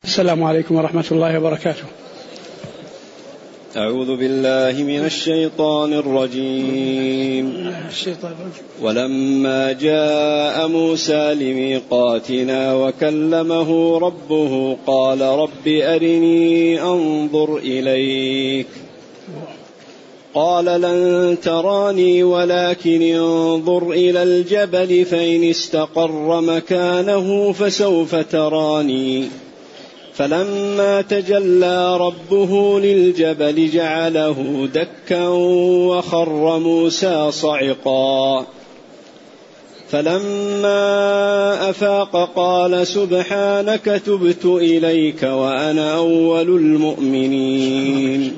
السلام عليكم ورحمة الله وبركاته. أعوذ بالله من الشيطان الرجيم. ولما جاء موسى لميقاتنا وكلمه ربه قال رب أرني أنظر إليك قال لن تراني ولكن انظر إلى الجبل فإن استقر مكانه فسوف تراني فلما تجلى ربه للجبل جعله دكا وخر موسى صعقا فلما أفاق قال سبحانك تبت إليك وأنا أول المؤمنين.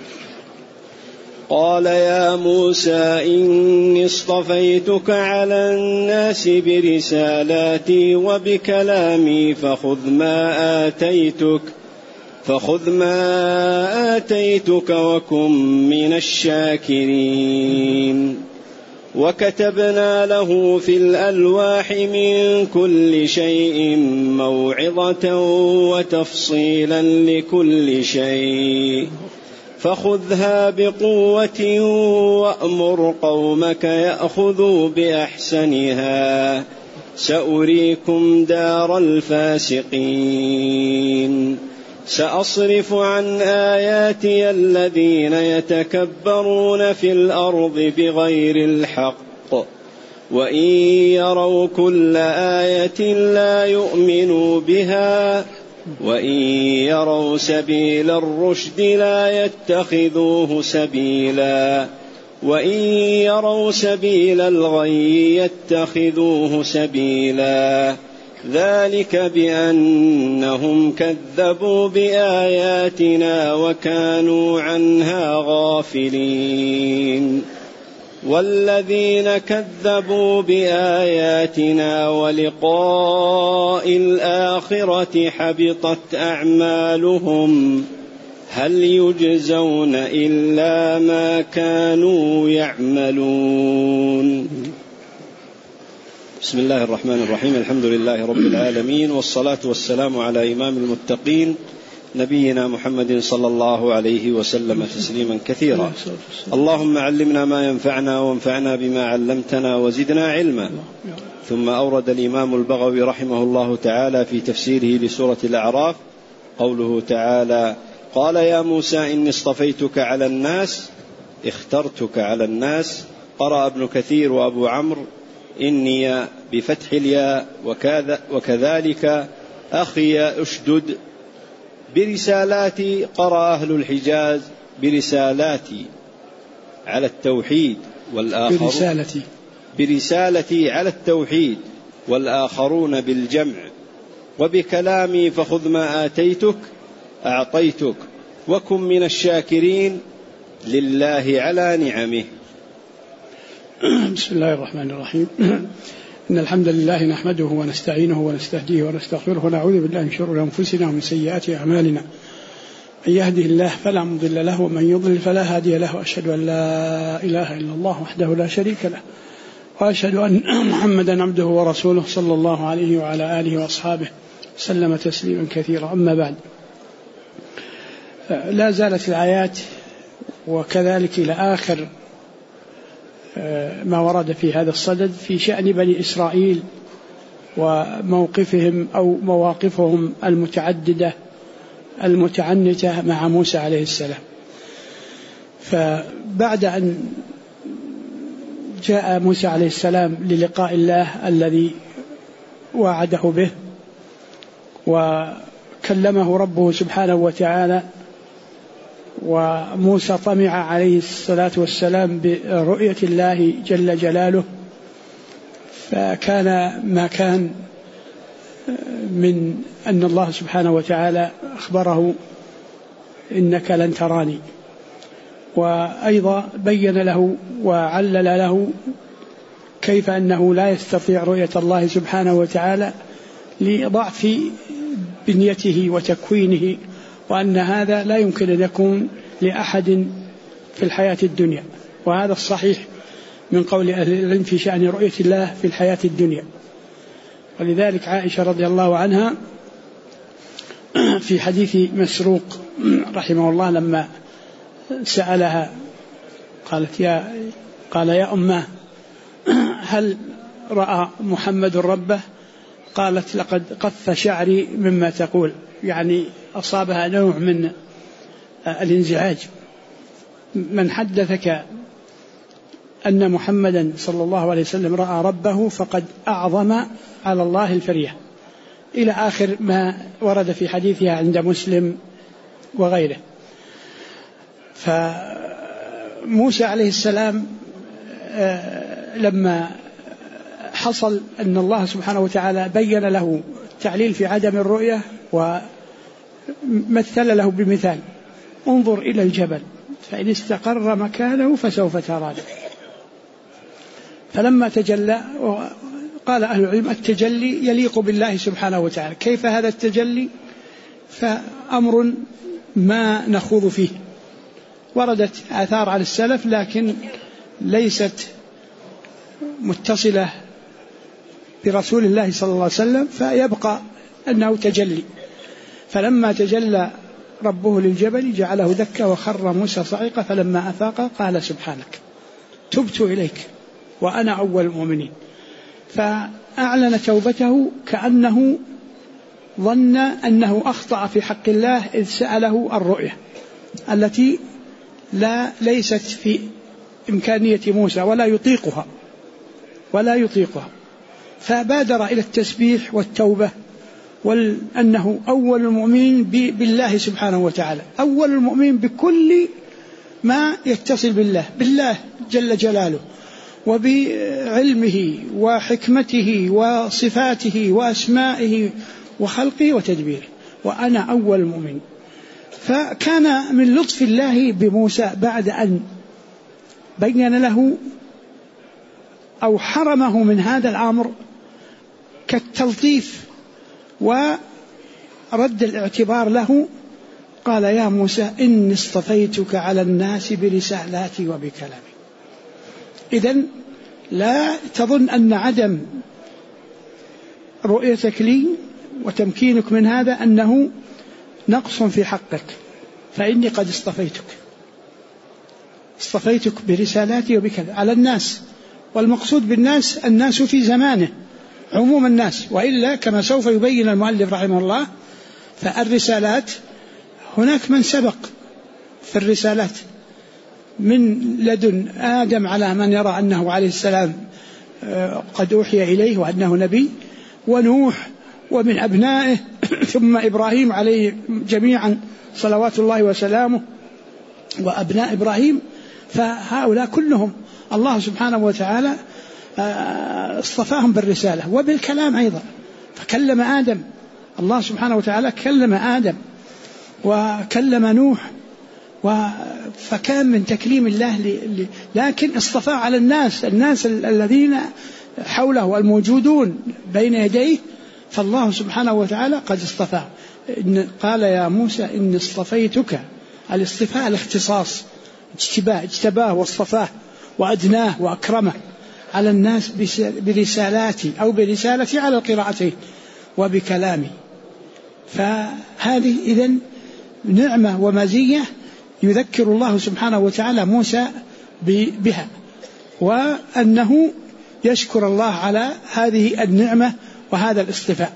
قال يا موسى إني اصطفيتك على الناس برسالاتي وبكلامي فخذ ما آتيتك وكن من الشاكرين. وكتبنا له في الألواح من كل شيء موعظة وتفصيلا لكل شيء فخذها بقوة وأمر قومك يأخذوا بأحسنها سأريكم دار الفاسقين. سأصرف عن آياتي الذين يتكبرون في الأرض بغير الحق وإن يروا كل آية لا يؤمنوا بها وإن يروا سبيل الرشد لا يتخذوه سبيلا وإن يروا سبيل الغي يتخذوه سبيلا ذلك بأنهم كذبوا بآياتنا وكانوا عنها غافلين. والذين كذبوا بآياتنا ولقاء الآخرة حبطت أعمالهم هل يجزون إلا ما كانوا يعملون. بسم الله الرحمن الرحيم. الحمد لله رب العالمين والصلاة والسلام على إمام المتقين نبينا محمد صلى الله عليه وسلم تسليما كثيرا. اللهم علمنا ما ينفعنا وانفعنا بما علمتنا وزدنا علما. ثم أورد الإمام البغوي رحمه الله تعالى في تفسيره لسورة الأعراف قوله تعالى قال يا موسى إني اصطفيتك على الناس اخترتك على الناس. قرأ ابن كثير وأبو عمرو إني بفتح الياء وكذلك أخي أشدد. برسالاتي قرأ أهل الحجاز برسالاتي على التوحيد برسالتي على التوحيد والآخرون بالجمع. وبكلامي فخذ ما آتيتك أعطيتك وكن من الشاكرين لله على نعمه. بسم الله الرحمن الرحيم. إن الحمد لله نحمده ونستعينه ونستهديه ونستغفره ونعوذ بالله من شرور أنفسنا ومن سيئات أعمالنا. من يهده الله فلا مضل له ومن يضلل فلا هادي له. وأشهد أن لا إله إلا الله وحده لا شريك له وأشهد أن محمدا عبده ورسوله صلى الله عليه وعلى آله وأصحابه سلم تسليما كثيرا. أما بعد، لا زالت الآيات وكذلك إلى آخر ما ورد في هذا الصدد في شأن بني إسرائيل وموقفهم أو مواقفهم المتعددة المتعنتة مع موسى عليه السلام. فبعد أن جاء موسى عليه السلام للقاء الله الذي وعده به وكلمه ربه سبحانه وتعالى، وموسى طمع عليه الصلاة والسلام برؤية الله جل جلاله، فكان ما كان من أن الله سبحانه وتعالى أخبره إنك لن تراني، وأيضا بين له وعلل له كيف أنه لا يستطيع رؤية الله سبحانه وتعالى لضعف بنيته وتكوينه، وأن هذا لا يمكن أن يكون لأحد في الحياة الدنيا، وهذا الصحيح من قول أهل العلم في شأن رؤية الله في الحياة الدنيا. ولذلك عائشة رضي الله عنها في حديث مسروق رحمه الله لما سألها قال يا أماه هل رأى محمد ربه؟ قالت لقد قف شعري مما تقول، يعني أصابها نوع من الانزعاج. من حدثك أن محمدا صلى الله عليه وسلم رأى ربه فقد أعظم على الله الفرية، إلى آخر ما ورد في حديثها عند مسلم وغيره. فموسى عليه السلام لما حصل أن الله سبحانه وتعالى بين له التعليل في عدم الرؤية ومثل له بمثال: انظر إلى الجبل فإن استقر مكانه فسوف تراني. فلما تجلى، قال أهل العلم التجلي يليق بالله سبحانه وتعالى. كيف هذا التجلي؟ فأمر ما نخوض فيه، وردت آثار على السلف لكن ليست متصلة برسول الله صلى الله عليه وسلم، فيبقى أنه تجلي. فلما تجلى ربه للجبل جعله دكا وخر موسى صعقا فلما أفاق قال سبحانك تبت إليك وأنا أول المؤمنين. فأعلن توبته كأنه ظن أنه أخطأ في حق الله إذ سأله الرؤية التي ليست في إمكانية موسى ولا يطيقها، فبادر إلى التسبيح والتوبة، وأنه أول المؤمنين بالله سبحانه وتعالى، أول المؤمنين بكل ما يتصل بالله جل جلاله وبعلمه وحكمته وصفاته وأسمائه وخلقه وتدبيره، وأنا أول المؤمنين. فكان من لطف الله بموسى بعد أن بين له أو حرمه من هذا الأمر كالتلطيف ورد الاعتبار له، قال يا موسى إني اصطفيتك على الناس برسالاتي وبكلامي. إذن لا تظن أن عدم رؤيتك لي وتمكينك من هذا أنه نقص في حقك، فإني قد اصطفيتك برسالاتي وبكلامي على الناس. والمقصود بالناس الناس في زمانه، عموم الناس، وإلا كما سوف يبين المؤلف رحمه الله فالرسالات هناك من سبق في الرسالات من لدن آدم على من يرى أنه عليه السلام قد أوحي إليه وأنه نبي، ونوح ومن أبنائه ثم إبراهيم عليه جميعا صلوات الله وسلامه وأبناء إبراهيم. فهؤلاء كلهم الله سبحانه وتعالى اصطفاهم بالرسالة وبالكلام أيضا. فكلم آدم، الله سبحانه وتعالى كلم آدم وكلم نوح، فكان من تكليم الله لكن اصطفاه على الناس الذين حوله والموجودون بين يديه، فالله سبحانه وتعالى قد اصطفاه. قال يا موسى إني اصطفيتك، الاصطفاء الاختصاص، اجتباه واصطفاه وأدناه وأكرمه على الناس برسالاتي أو برسالتي على القراءتين وبكلامي. فهذه إذن نعمة ومزية يذكر الله سبحانه وتعالى موسى بها، وأنه يشكر الله على هذه النعمة وهذا الاصطفاء.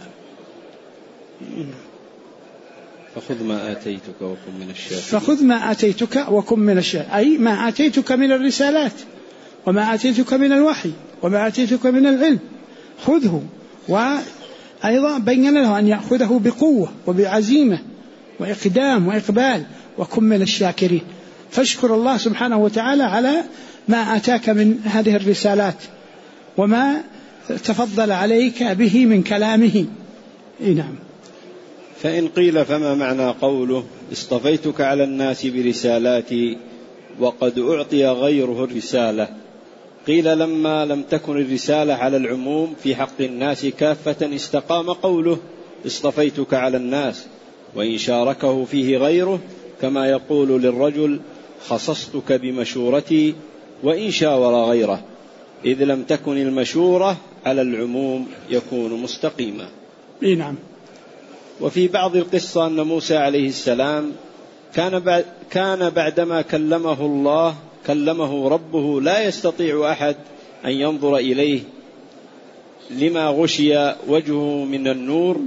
فخذ ما آتيتك وكن من الشاكرين. فخذ ما آتيتك وكن من الشاكرين، أي ما آتيتك من الرسالات وما آتيتك من الوحي وما آتيتك من العلم خذه. وأيضا بين له أن يأخذه بقوة وبعزيمة وإقدام وإقبال، وكن من الشاكرين. فاشكر الله سبحانه وتعالى على ما آتاك من هذه الرسالات وما تفضل عليك به من كلامه. نعم. فإن قيل فما معنى قوله اصطفيتك على الناس برسالاتي وقد أعطي غيره الرسالة؟ قيل لما لم تكن الرسالة على العموم في حق الناس كافة استقام قوله اصطفيتك على الناس، وإن شاركه فيه غيره كما يقول للرجل خصصتك بمشورتي وإن شاور غيره، إذ لم تكن المشورة على العموم يكون مستقيما. نعم. وفي بعض القصة أن موسى عليه السلام كان بعدما كلمه ربه لا يستطيع أحد أن ينظر إليه لما غشي وجهه من النور،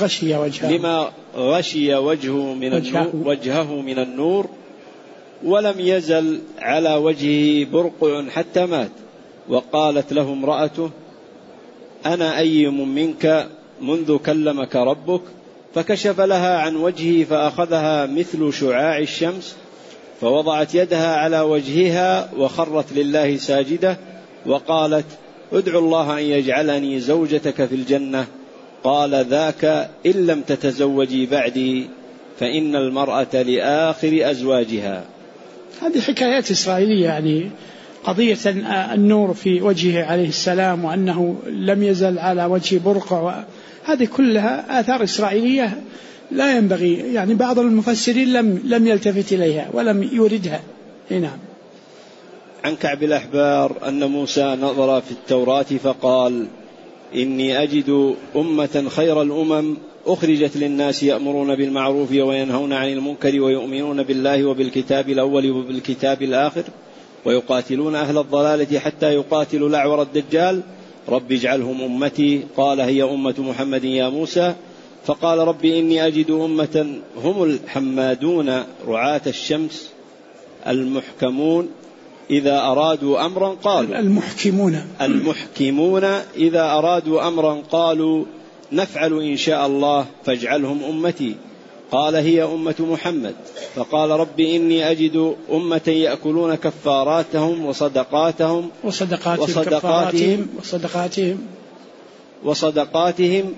وجهه من النور، ولم يزل على وجهه برقع حتى مات. وقالت له امرأته: أنا أيم منك منذ كلمك ربك؟ فكشف لها عن وجهه فأخذها مثل شعاع الشمس، فوضعت يدها على وجهها وخرت لله ساجدة، وقالت: ادعو الله أن يجعلني زوجتك في الجنة. قال: ذاك إن لم تتزوجي بعدي، فإن المرأة لآخر أزواجها. هذه حكايات إسرائيلية، يعني قضية النور في وجهه عليه السلام وأنه لم يزل على وجه برقع، هذه كلها آثار إسرائيلية لا ينبغي، يعني بعض المفسرين لم يلتفت إليها ولم يوردها. نعم. عن كعب الأحبار أن موسى نظر في التوراة فقال: إني أجد أمة خير الأمم أخرجت للناس يأمرون بالمعروف وينهون عن المنكر ويؤمنون بالله وبالكتاب الأول وبالكتاب الآخر ويقاتلون أهل الضلالة حتى يقاتلوا الأعور الدجال، رب اجعلهم أمتي. قال: هي أمة محمد يا موسى. فقال: رب إني أجد أمة هم الحمادون رعاة الشمس المحكمون إذا أرادوا أمرا قالوا المحكمون إذا أرادوا أمرا قالوا نفعل إن شاء الله فاجعلهم أمتي. قال: هي أمة محمد. فقال: رب إني أجد أمة يأكلون كفاراتهم وصدقاتهم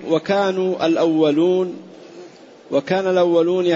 وكان الأولون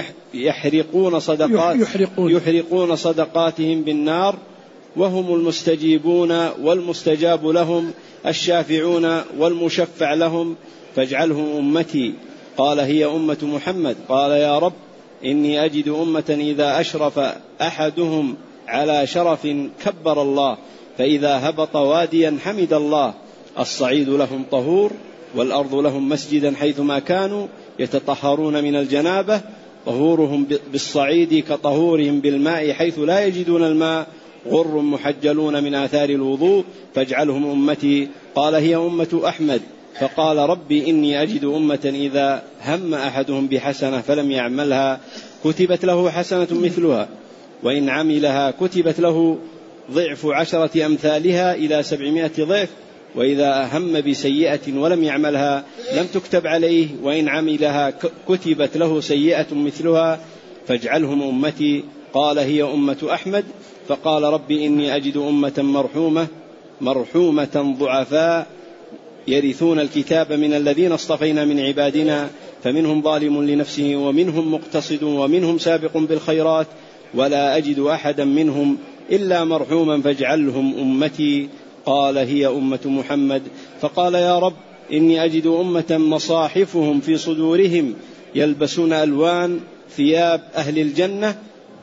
يحرقون صدقاتهم بالنار، وهم المستجيبون والمستجاب لهم الشافعون والمشفع لهم، فاجعلهم أمتي. قال: هي أمة محمد. قال: يا رب إني أجد أمة إذا أشرف أحدهم على شرف كبر الله، فإذا هبط واديا حمد الله، الصعيد لهم طهور والأرض لهم مسجدا حيثما كانوا يتطهرون من الجنابة، طهورهم بالصعيد كطهورهم بالماء حيث لا يجدون الماء، غر محجلون من آثار الوضوء، فاجعلهم أمتي. قال: هي أمة أحمد. فقال: ربي إني أجد أمة إذا هم أحدهم بحسنة فلم يعملها كتبت له حسنة مثلها، وإن عملها كتبت له ضعف 10 أمثالها إلى 700 ضعف، وإذا هم بسيئة ولم يعملها لم تكتب عليه، وإن عملها كتبت له سيئة مثلها، فاجعلهم أمتي. قال: هي أمة أحمد. فقال: ربي إني أجد أمة مرحومة ضعفاء يرثون الكتاب من الذين اصطفينا من عبادنا، فمنهم ظالم لنفسه ومنهم مقتصد ومنهم سابق بالخيرات، ولا أجد أحدا منهم إلا مرحوما، فاجعلهم أمتي. قال: هي أمة محمد. فقال: يا رب إني أجد أمة مصاحفهم في صدورهم يلبسون ألوان ثياب أهل الجنة،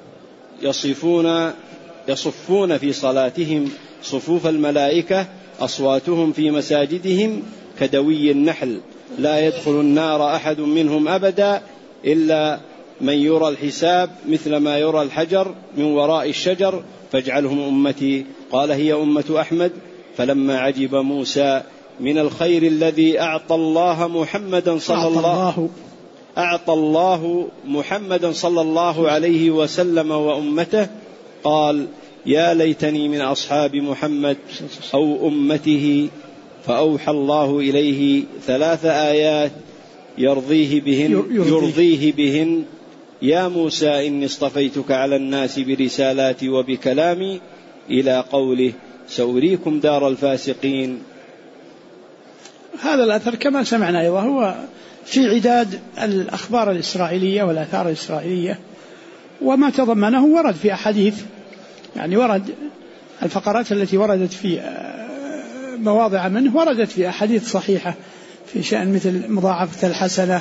يصفون في صلاتهم صفوف الملائكة، أصواتهم في مساجدهم كدوي النحل، لا يدخل النار أحد منهم أبدا إلا من يرى الحساب مثل ما يرى الحجر من وراء الشجر، فاجعلهم أمتي. قال: هي أمة أحمد. فلما عجب موسى من الخير الذي أعطى الله محمدا صلى الله عليه وسلم وأمته، قال: يا ليتني من أصحاب محمد أو أمته. فأوحى الله إليه 3 آيات يرضيه بهن: يا موسى إني اصطفيتك على الناس برسالاتي وبكلامي، إلى قوله: سأريكم دار الفاسقين. هذا الأثر كما سمعنا أيضا هو في عداد الأخبار الإسرائيلية والآثار الإسرائيلية، وما تضمنه ورد في أحاديث، يعني ورد الفقرات التي وردت في مواضع منه وردت في أحاديث صحيحة في شأن مثل مضاعفة الحسنة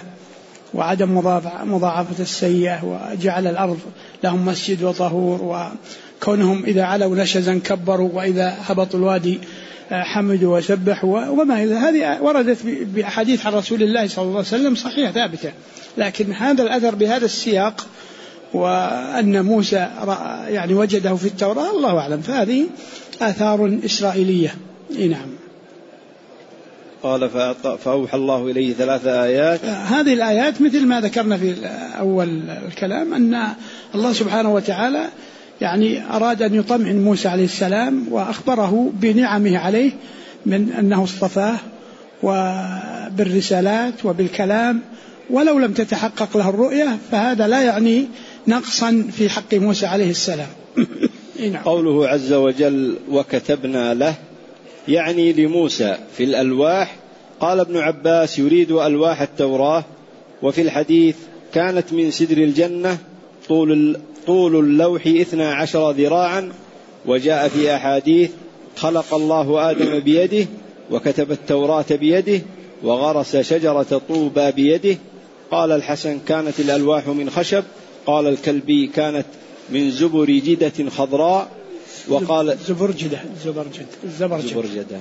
وعدم مضاعفة السيئة، وجعل الأرض لهم مسجد وطهور، كونهم إذا علوا نشزا كبروا وإذا هبطوا الوادي حمدوا وسبحوا وما إلى هذه وردت بأحاديث عن رسول الله صلى الله عليه وسلم صحيحة ثابتة. لكن هذا الأثر بهذا السياق وأن موسى يعني وجده في التوراة الله أعلم، فهذه آثار إسرائيلية. نعم. قال فأوحى الله إليه 3 آيات. هذه الآيات مثل ما ذكرنا في أول الكلام أن الله سبحانه وتعالى يعني أراد أن يطمئن موسى عليه السلام وأخبره بنعمه عليه من أنه اصطفاه وبالرسالات وبالكلام، ولو لم تتحقق له الرؤية فهذا لا يعني نقصا في حق موسى عليه السلام. قوله عز وجل وكتبنا له يعني لموسى في الألواح. قال ابن عباس يريد ألواح التوراة، وفي الحديث كانت من سدر الجنة طول اللوح 12 ذراعا. وجاء في أحاديث خلق الله آدم بيده وكتب التوراة بيده وغرس شجرة طوبى بيده. قال الحسن كانت الألواح من خشب. قال الكلبي كانت من زبرجدة خضراء. وقال زبرجدة.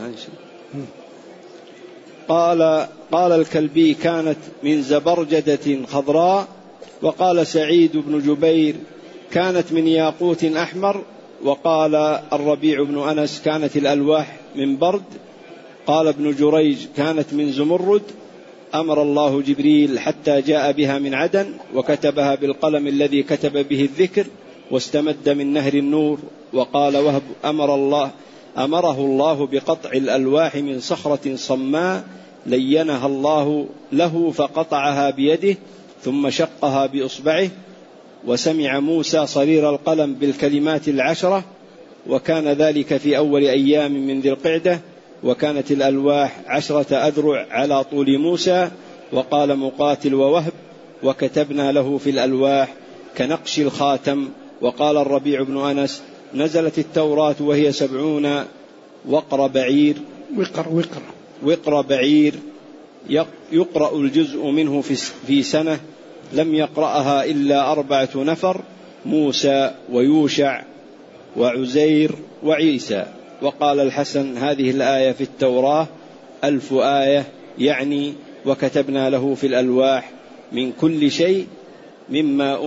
قال الكلبي كانت من زبرجدة خضراء. وقال سعيد بن جبير كانت من ياقوت أحمر. وقال الربيع بن أنس كانت الألواح من برد. قال ابن جريج كانت من زمرد. أمر الله جبريل حتى جاء بها من عدن وكتبها بالقلم الذي كتب به الذكر واستمد من نهر النور. وقال وهب أمره الله بقطع الألواح من صخرة صماء لينها الله له فقطعها بيده ثم شقها بإصبعه. وسمع موسى صرير القلم بالكلمات 10، وكان ذلك في أول أيام من ذي القعدة. وكانت الألواح 10 أذرع على طول موسى. وقال مقاتل ووهب وكتبنا له في الألواح كنقش الخاتم. وقال الربيع بن أنس نزلت التوراة وهي 70 وقر بعير يقرأ الجزء منه في سنة. لم يقرأها إلا 4 نفر موسى ويوشع وعزير وعيسى. وقال الحسن هذه الآية في التوراة 1000 آية، يعني وكتبنا له في الألواح من كل شيء مما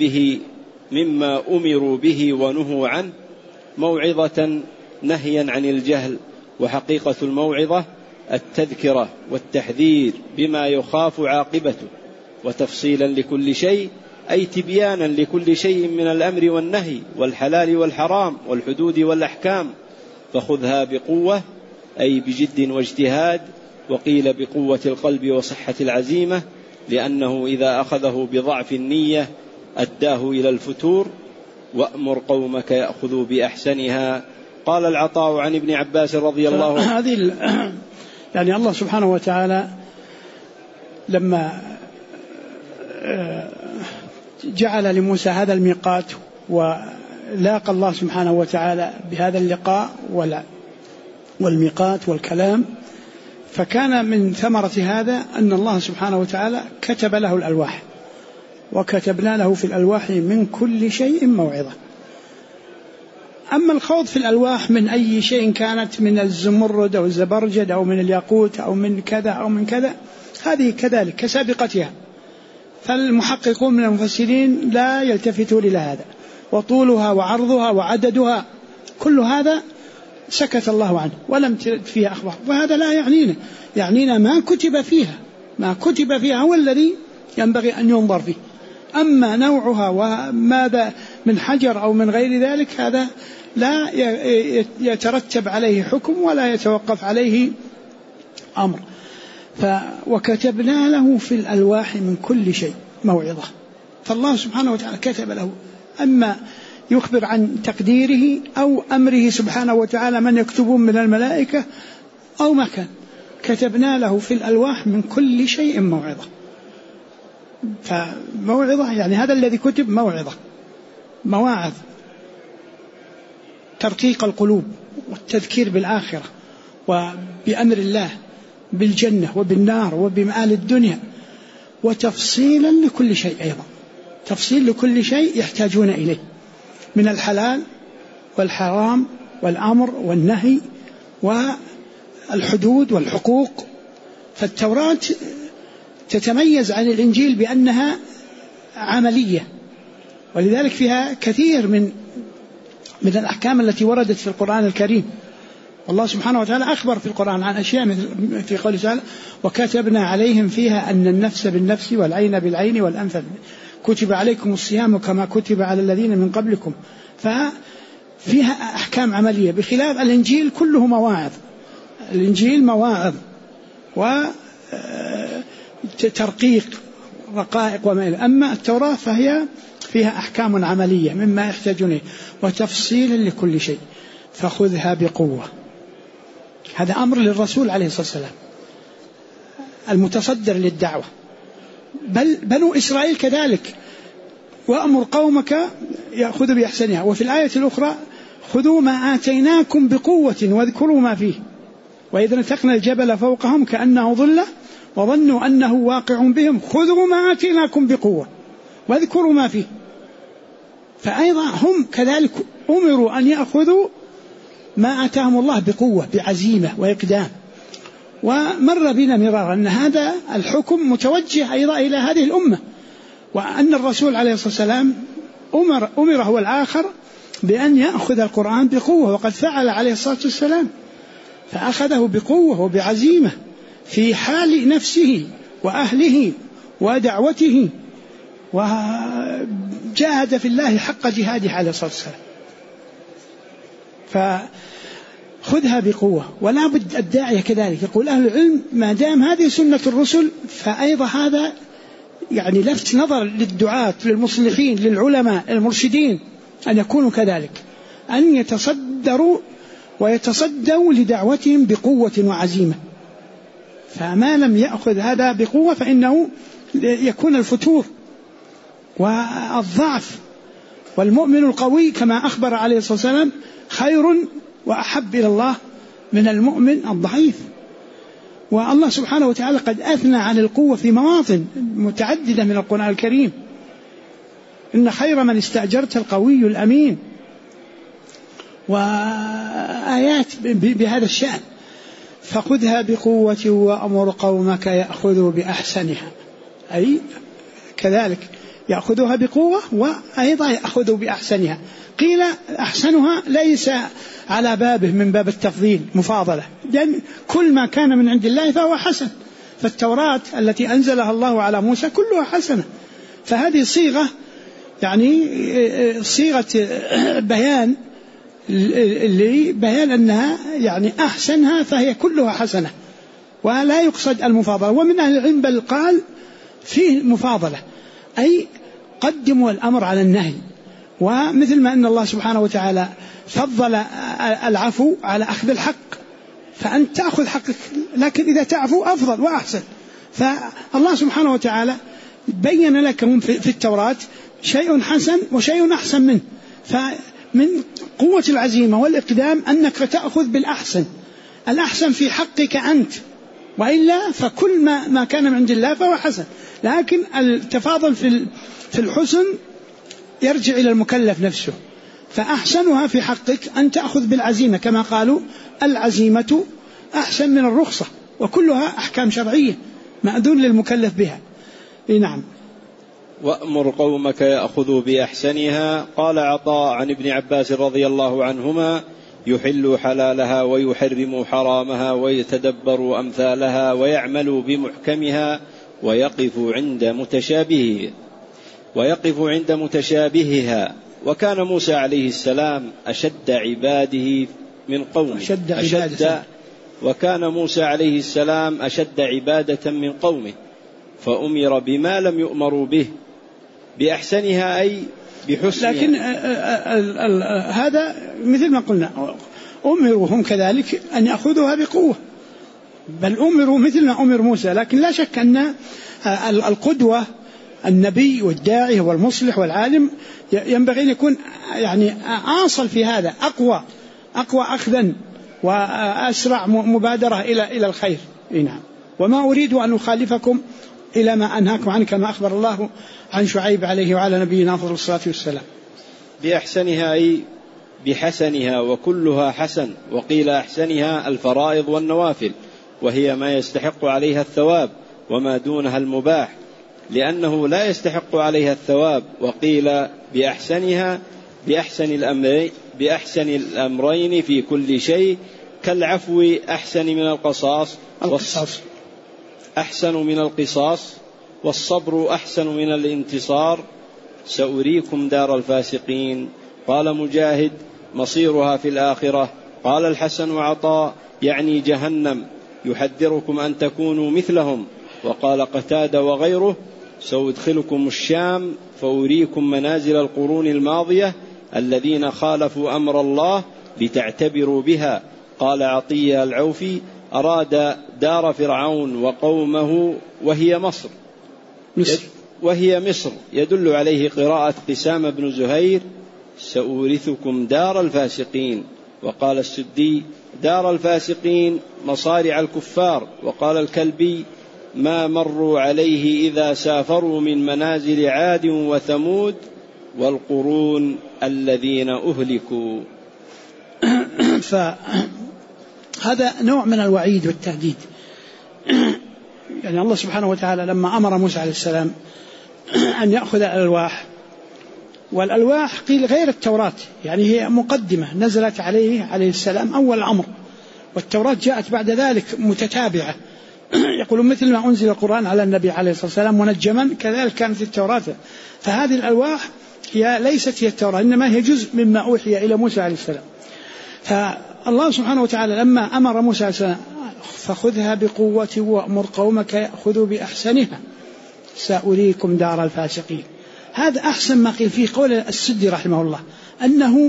أمروا به ونهوا عنه موعظة نهيا عن الجهل. وحقيقة الموعظة التذكرة والتحذير بما يخاف عاقبته، وتفصيلا لكل شيء أي تبيانا لكل شيء من الأمر والنهي والحلال والحرام والحدود والأحكام. فخذها بقوة أي بجد واجتهاد. وقيل بقوة القلب وصحة العزيمة، لأنه إذا أخذه بضعف النية أداه إلى الفتور. وأمر قومك يأخذوا بأحسنها. قال العطاء عن ابن عباس رضي الله عنه هذه يعني الله سبحانه وتعالى لما جعل لموسى هذا الميقات ولاقى الله سبحانه وتعالى بهذا اللقاء والميقات والكلام، فكان من ثمرة هذا أن الله سبحانه وتعالى كتب له الألواح. وكتبنا له في الألواح من كل شيء موعظة. أما الخوض في الألواح من أي شيء كانت من الزمرد أو الزبرجد أو من الياقوت أو من كذا أو من كذا، هذه كذلك كسابقتها. فالمحققون من المفسرين لا يلتفتون إلى هذا، وطولها وعرضها وعددها كل هذا سكت الله عنه ولم ترد فيها أخبار. وهذا لا يعنينا ما كتب فيها هو الذي ينبغي أن ينظر فيه. أما نوعها وماذا من حجر أو من غير ذلك هذا لا يترتب عليه حكم ولا يتوقف عليه أمر. وكتبنا له في الألواح من كل شيء موعظة. فالله سبحانه وتعالى كتب له، أما يخبر عن تقديره أو أمره سبحانه وتعالى من يكتبون من الملائكة أو ما كان، كتبنا له في الألواح من كل شيء موعظة. فموعظة يعني هذا الذي كتب مواعظ ترقيق القلوب والتذكير بالآخرة وبأمر الله بالجنة وبالنار وبمآل الدنيا، وتفصيلا لكل شيء، أيضا تفصيل لكل شيء يحتاجون إليه من الحلال والحرام والأمر والنهي والحدود والحقوق. فالتوراة تتميز عن الإنجيل بأنها عملية، ولذلك فيها كثير من الأحكام التي وردت في القرآن الكريم. والله سبحانه وتعالى أخبر في القرآن عن أشياء مثل في قوله تعالى: وكتبنا عليهم فيها أن النفس بالنفس والعين بالعين والأنف كتب عليكم الصيام كما كتب على الذين من قبلكم. ففيها أحكام عملية، بخلاف الإنجيل كله مواعظ. الإنجيل مواعظ وترقيق رقائق وما إلى. أما التوراة فهي فيها أحكام عملية مما يحتاجون وتفصيل لكل شيء. فخذها بقوة. هذا أمر للرسول عليه الصلاة والسلام المتصدر للدعوة. بل بنو إسرائيل كذلك: وأمر قومك يأخذوا بأحسنها. وفي الآية الأخرى: خذوا ما آتيناكم بقوة واذكروا ما فيه وإذا نتقنا الجبل فوقهم كأنه ظلة وظنوا أنه واقع بهم خذوا ما آتيناكم بقوة واذكروا ما فيه. فأيضا هم كذلك أمروا أن يأخذوا ما آتاهم الله بقوة بعزيمة وإقدام. ومر بنا مرارا أن هذا الحكم متوجه أيضا إلى هذه الأمة، وأن الرسول عليه الصلاة والسلام أمر هو الآخر بأن يأخذ القرآن بقوة، وقد فعل عليه الصلاة والسلام، فأخذه بقوة وبعزيمة في حال نفسه وأهله ودعوته، وجاهد في الله حق جهاده عليه الصلاة والسلام. فخذها بقوة. ولا بد الداعية كذلك. يقول أهل العلم: ما دام هذه سنة الرسل فأيضا هذا يعني لفت نظر للدعاة للمصلحين للعلماء المرشدين أن يكونوا كذلك، أن يتصدروا ويتصدوا لدعوتهم بقوة وعزيمة. فما لم يأخذ هذا بقوة فإنه يكون الفتور والضعف. والمؤمن القوي كما أخبر عليه الصلاة والسلام خير وأحب إلى الله من المؤمن الضعيف. والله سبحانه وتعالى قد أثنى على القوة في مواطن متعددة من القرآن الكريم: إن خير من استأجرت القوي الأمين، وآيات بهذا الشأن. فخذها بقوة وأمر قومك يأخذوا بأحسنها، أي كذلك يأخذوها بقوة وأيضا يأخذوا بأحسنها. قيل أحسنها ليس على بابه من باب التفضيل مفاضلة، لأن كل ما كان من عند الله فهو حسن. فالتوراة التي أنزلها الله على موسى كلها حسنة. فهذه صيغة يعني صيغة بيان لبيان أنها يعني أحسنها فهي كلها حسنة، ولا يقصد المفاضلة. ومن أهل العلم بل قال فيه مفاضلة، أي قدموا الأمر على النهي. ومثل ما أن الله سبحانه وتعالى فضل العفو على أخذ الحق، فأنت تأخذ حقك، لكن إذا تعفو أفضل وأحسن. فالله سبحانه وتعالى بين لكم في التوراة شيء حسن وشيء أحسن منه. فمن قوة العزيمة والإقدام أنك تأخذ بالأحسن، الأحسن في حقك أنت، وإلا فكل ما كان من عند الله فهو حسن. لكن التفاضل في الحسن يرجع إلى المكلف نفسه. فأحسنها في حقك أن تأخذ بالعزيمة، كما قالوا العزيمة أحسن من الرخصة، وكلها أحكام شرعية مأذون للمكلف بها. نعم. وأمر قومك يأخذوا بأحسنها. قال عطاء عن ابن عباس رضي الله عنهما: يحل حلالها ويحرم حرامها ويتدبر أمثالها ويعمل بمحكمها ويقف عند متشابهها. وكان موسى عليه السلام أشد عباده من قومه وكان موسى عليه السلام أشد عبادة من قومه، فأمر بما لم يؤمروا به بأحسنها أي بحسنها. لكن هذا مثل ما قلنا أمروا هم كذلك أن يأخذوها بقوة، بل أمروا مثل ما أمر موسى. لكن لا شك أن القدوة النبي والداعي والمصلح والعالم ينبغي أن يكون يعني أصل في هذا، أقوى أخذا وأسرع مبادرة إلى الخير. نعم. وما أريد أن أخالفكم إلى ما أنهاكم عنه، كما أخبر الله عن شعيب عليه وعلى نبينا أفضل الصلاة والسلام. بأحسنها أي بحسنها وكلها حسن، وقيل أحسنها الفرائض والنوافل، وهي ما يستحق عليها الثواب وما دونها المباح، لأنه لا يستحق عليها الثواب. وقيل بأحسنها بأحسن الأمرين في كل شيء، كالعفو أحسن من القصاص أحسن من القصاص، والصبر أحسن من الانتصار. سأريكم دار الفاسقين. قال مجاهد: مصيرها في الآخرة. قال الحسن وعطاء: يعني جهنم، يحذركم أن تكونوا مثلهم. وقال قتادة وغيره: سأدخلكم الشام فأريكم منازل القرون الماضية الذين خالفوا أمر الله لتعتبروا بها. قال عطية العوفي: أراد دار فرعون وقومه وهي مصر، يدل عليه قراءة قسام بن زهير: سأورثكم دار الفاسقين. وقال السدي: دار الفاسقين مصارع الكفار. وقال الكلبي: ما مروا عليه إذا سافروا من منازل عاد وثمود والقرون الذين أهلكوا. فهذا نوع من الوعيد والتهديد. يعني الله سبحانه وتعالى لما أمر موسى عليه السلام أن يأخذ الألواح، والألواح قيل غير التوراة، يعني هي مقدمة نزلت عليه السلام أول الأمر، والتوراة جاءت بعد ذلك متتابعة. يقولون مثل ما أنزل القرآن على النبي عليه الصلاة والسلام منجما، كذلك كانت التوراة. فهذه الألواح هي ليست هي التوراة، إنما هي جزء مما أوحي إلى موسى عليه السلام. فالله سبحانه وتعالى لما أمر موسى عليه السلام: فخذها بقوة وأمر قومك يأخذوا بأحسنها سأريكم دار الفاسقين. هذا أحسن ما قيل فيه قول السدي رحمه الله، أنه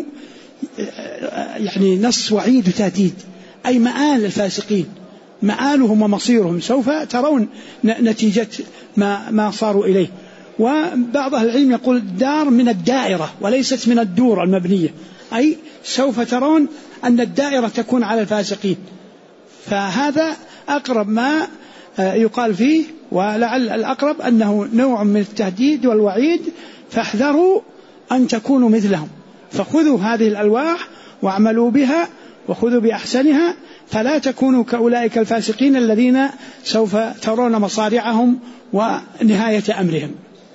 يعني نص وعيد وتهديد، أي مآل الفاسقين، مآلهم ومصيرهم، سوف ترون نتيجة ما صاروا إليه. وبعض أهل العلم يقول الدار من الدائرة وليست من الدور المبنية، أي سوف ترون أن الدائرة تكون على الفاسقين. فهذا أقرب ما يقال فيه، ولعل الأقرب أنه نوع من التهديد والوعيد، فاحذروا أن تكونوا مثلهم، فخذوا هذه الألواح واعملوا بها وخذوا بأحسنها، فلا تكونوا كأولئك الفاسقين الذين سوف ترون مصارعهم ونهاية أمرهم.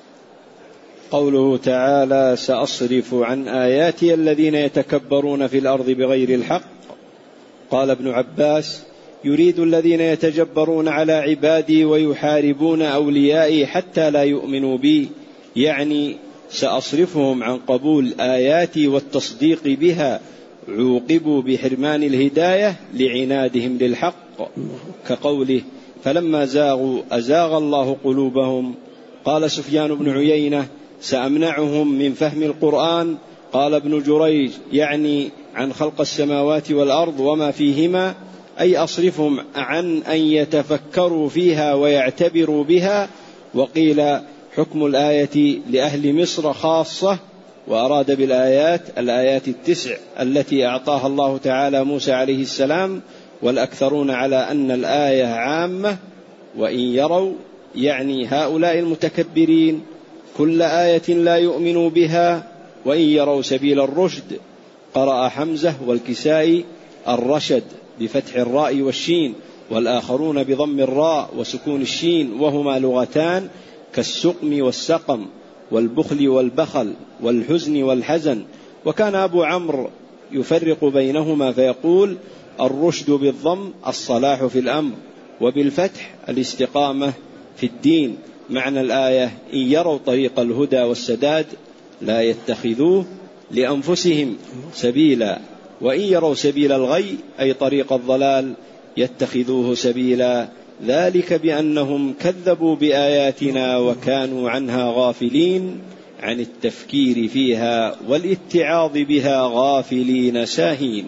قوله تعالى: سأصرف عن آياتي الذين يتكبرون في الأرض بغير الحق. قال ابن عباس: يريد الذين يتجبرون على عبادي ويحاربون أوليائي حتى لا يؤمنوا بي، يعني سأصرفهم عن قبول آياتي والتصديق بها، عوقبوا بحرمان الهداية لعنادهم للحق، كقوله: فلما زاغوا أزاغ الله قلوبهم. قال سفيان بن عيينة: سأمنعهم من فهم القرآن. قال ابن جريج: يعني عن خلق السماوات والأرض وما فيهما، أي أصرفهم عن أن يتفكروا فيها ويعتبروا بها. وقيل حكم الآية لأهل مصر خاصة، وأراد بالآيات الآيات 9 التي أعطاها الله تعالى موسى عليه السلام، والأكثرون على أن الآية عامة. وإن يروا، يعني هؤلاء المتكبرين، كل آية لا يؤمنوا بها، وإن يروا سبيل الرشد. قرأ حمزة والكسائي الرشد بفتح الراء والشين، والآخرون بضم الراء وسكون الشين، وهما لغتان كالسقم والسقم، والبخل والبخل، والحزن والحزن. وكان أبو عمرو يفرق بينهما فيقول: الرشد بالضم الصلاح في الأمر، وبالفتح الاستقامة في الدين. معنى الآية: إن يروا طريق الهدى والسداد لا يتخذوه لأنفسهم سبيلا، وإن يروا سبيل الغي أي طريق الضلال يتخذوه سبيلا، ذلك بأنهم كذبوا بآياتنا وكانوا عنها غافلين، عن التفكير فيها والاتعاظ بها غافلين ساهين.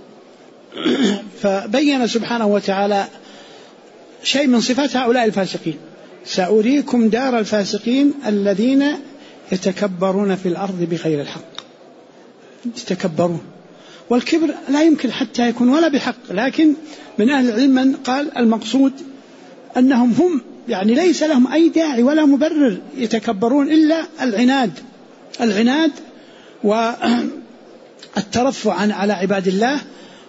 فبين سبحانه وتعالى شيء من صفات هؤلاء الفاسقين: سأريكم دار الفاسقين الذين يتكبرون في الأرض بغير الحق. يتكبرون، والكبر لا يمكن حتى يكون ولا بحق، لكن من أهل العلم من قال المقصود أنهم هم يعني ليس لهم أي داعي ولا مبرر يتكبرون إلا العناد الترفع على عباد الله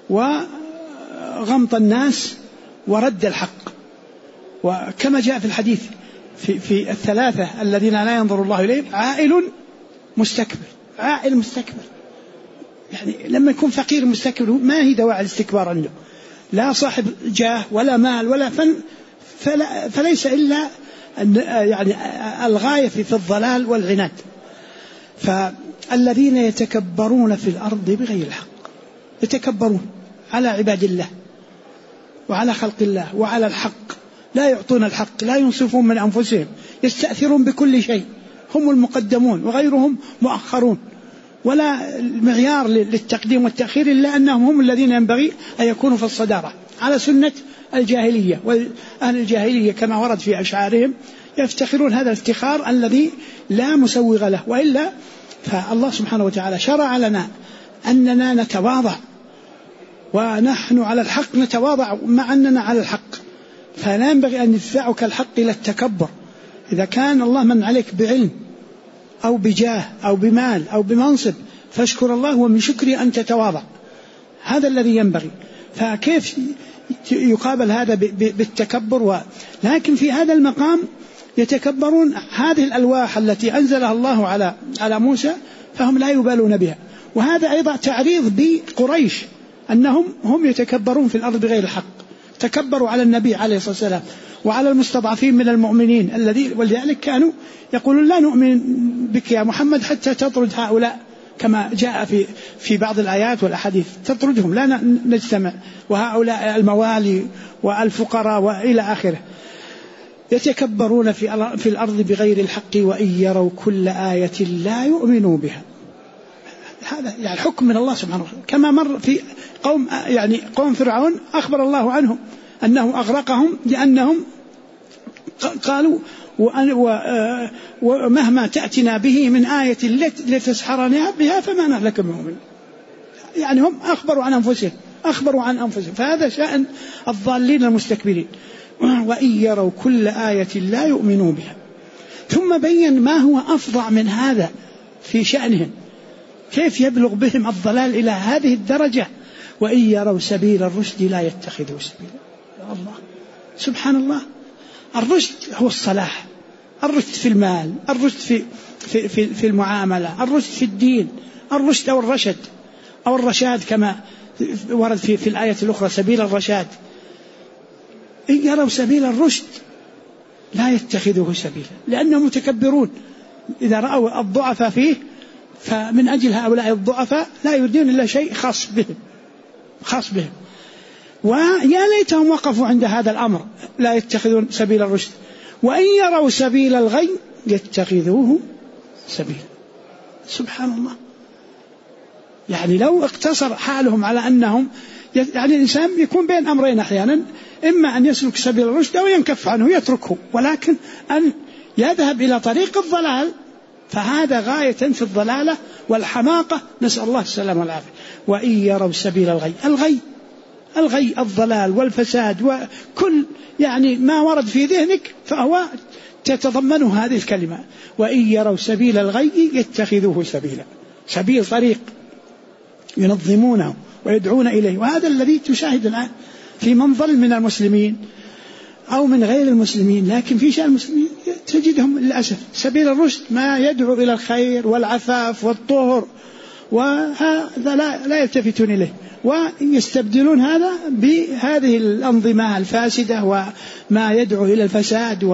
وغمط الناس ورد الحق. وكما جاء في الحديث في الثلاثة الذين لا ينظر الله إليهم: عائل مستكبر. عائل مستكبر يعني لما يكون فقير مستكبر ما هي دواعي الاستكبار عنده، لا صاحب جاه ولا مال ولا فن، فليس إلا يعني الغاية في الضلال والعناد. فالذين يتكبرون في الأرض بغير الحق، يتكبرون على عباد الله وعلى خلق الله وعلى الحق، لا يعطون الحق، لا ينصفون من أنفسهم، يستأثرون بكل شيء، هم المقدمون وغيرهم مؤخرون، ولا معيار للتقديم والتأخير إلا أنهم هم الذين ينبغي أن يكونوا في الصدارة على سنة الجاهلية. وأهل الجاهلية كما ورد في أشعارهم يفتخرون هذا الافتخار الذي لا مسوغ له، وإلا فالله سبحانه وتعالى شرع لنا أننا نتواضع، ونحن على الحق نتواضع مع أننا على الحق، فلا ينبغي أن يدفعك الحق إلى التكبر. إذا كان الله من عليك بعلم أو بجاه أو بمال أو بمنصب فاشكر الله، ومن شكري أن تتواضع، هذا الذي ينبغي. فكيف يقابل هذا بالتكبر؟ لكن في هذا المقام يتكبرون. هذه الألواح التي أنزلها الله على موسى فهم لا يبالون بها، وهذا أيضا تعريض بقريش أنهم هم يتكبرون في الأرض بغير الحق، تكبروا على النبي عليه الصلاة والسلام وعلى المستضعفين من المؤمنين ولذلك كانوا يقولون: لا نؤمن بك يا محمد حتى تطرد هؤلاء، كما جاء في بعض الآيات والأحاديث: تطردهم لا نجتمع، وهؤلاء الموالي والفقراء وإلى آخره. يتكبرون في الأرض بغير الحق وإن يروا كل آية لا يؤمنوا بها. هذا يعني حكم من الله سبحانه وتعالى، كما مر في قوم فرعون أخبر الله عنهم أنه أغرقهم لأنهم قالوا: ومهما تأتنا به من آية لتسحرنا بها فما نحن لك بمؤمنين. يعني هم أخبروا عن أنفسهم، فهذا شأن الضالين المستكبرين. وإن يروا كل آية لا يؤمنوا بها. ثم بين ما هو أفظع من هذا في شأنهم، كيف يبلغ بهم الضلال إلى هذه الدرجة: وإن يروا سبيل الرشد لا يتخذوا سبيلا. يا الله سبحان الله، الرشد هو الصلاح، الرشد في المال، الرشد في المعاملة، الرشد في الدين، الرشد أو الرشد أو الرشاد كما ورد في الآية الأخرى سبيل الرشاد. إن يروا سبيل الرشد لا يتخذوه سبيلا، لأنهم متكبرون. إذا رأوا الضعفاء فيه فمن أجل هؤلاء الضعفاء لا يريدون إلا شيء خاص بهم. ويا ليتهم وقفوا عند هذا الأمر، لا يتخذون سبيل الرشد. وإن يروا سبيل الغي يتخذوه سبيلا. سبحان الله، يعني لو اقتصر حالهم على أنهم يعني الإنسان يكون بين أمرين أحيانا، إما أن يسلك سبيل الرشد أو ينكف عنه يتركه، ولكن أن يذهب إلى طريق الضلال فهذا غاية في الضلالة والحماقة، نسأل الله السلامة والعافية. وإن يروا سبيل الغي الضلال والفساد وكل يعني ما ورد في ذهنك فهو تتضمنه هذه الكلمة: وإن يروا سبيل الغي يتخذوه سبيلا، سبيل طريق ينظمونه ويدعون إليه. وهذا الذي تشاهد الآن في منظر من المسلمين أو من غير المسلمين، لكن في شأن المسلمين تجدهم للأسف سبيل الرشد ما يدعو إلى الخير والعفاف والطهر، وهذا لا يلتفتون إليه، ويستبدلون هذا بهذه الأنظمة الفاسدة وما يدعو إلى الفساد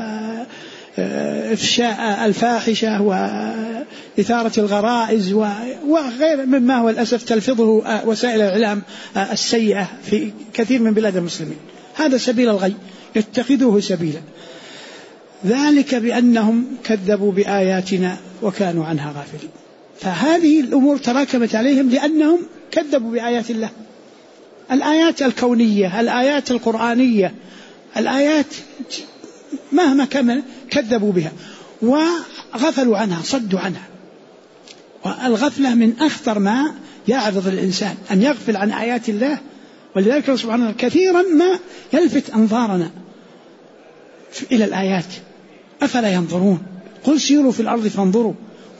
وإفشاء الفاحشة وإثارة الغرائز وغير مما هو الأسف تلفظه وسائل الإعلام السيئة في كثير من بلاد المسلمين. هذا سبيل الغي يتخذوه سبيلا، ذلك بأنهم كذبوا بآياتنا وكانوا عنها غافلين. فهذه الأمور تراكمت عليهم لأنهم كذبوا بآيات الله، الآيات الكونية، الآيات القرآنية، الآيات مهما كان كذبوا بها وغفلوا عنها، صدوا عنها. والغفلة من أخطر ما يعرض الإنسان أن يغفل عن آيات الله. ولذلك سبحانه وتعالى كثيرا ما يلفت أنظارنا إلى الآيات: أفلا ينظرون؟ قل سيروا في الأرض فانظروا.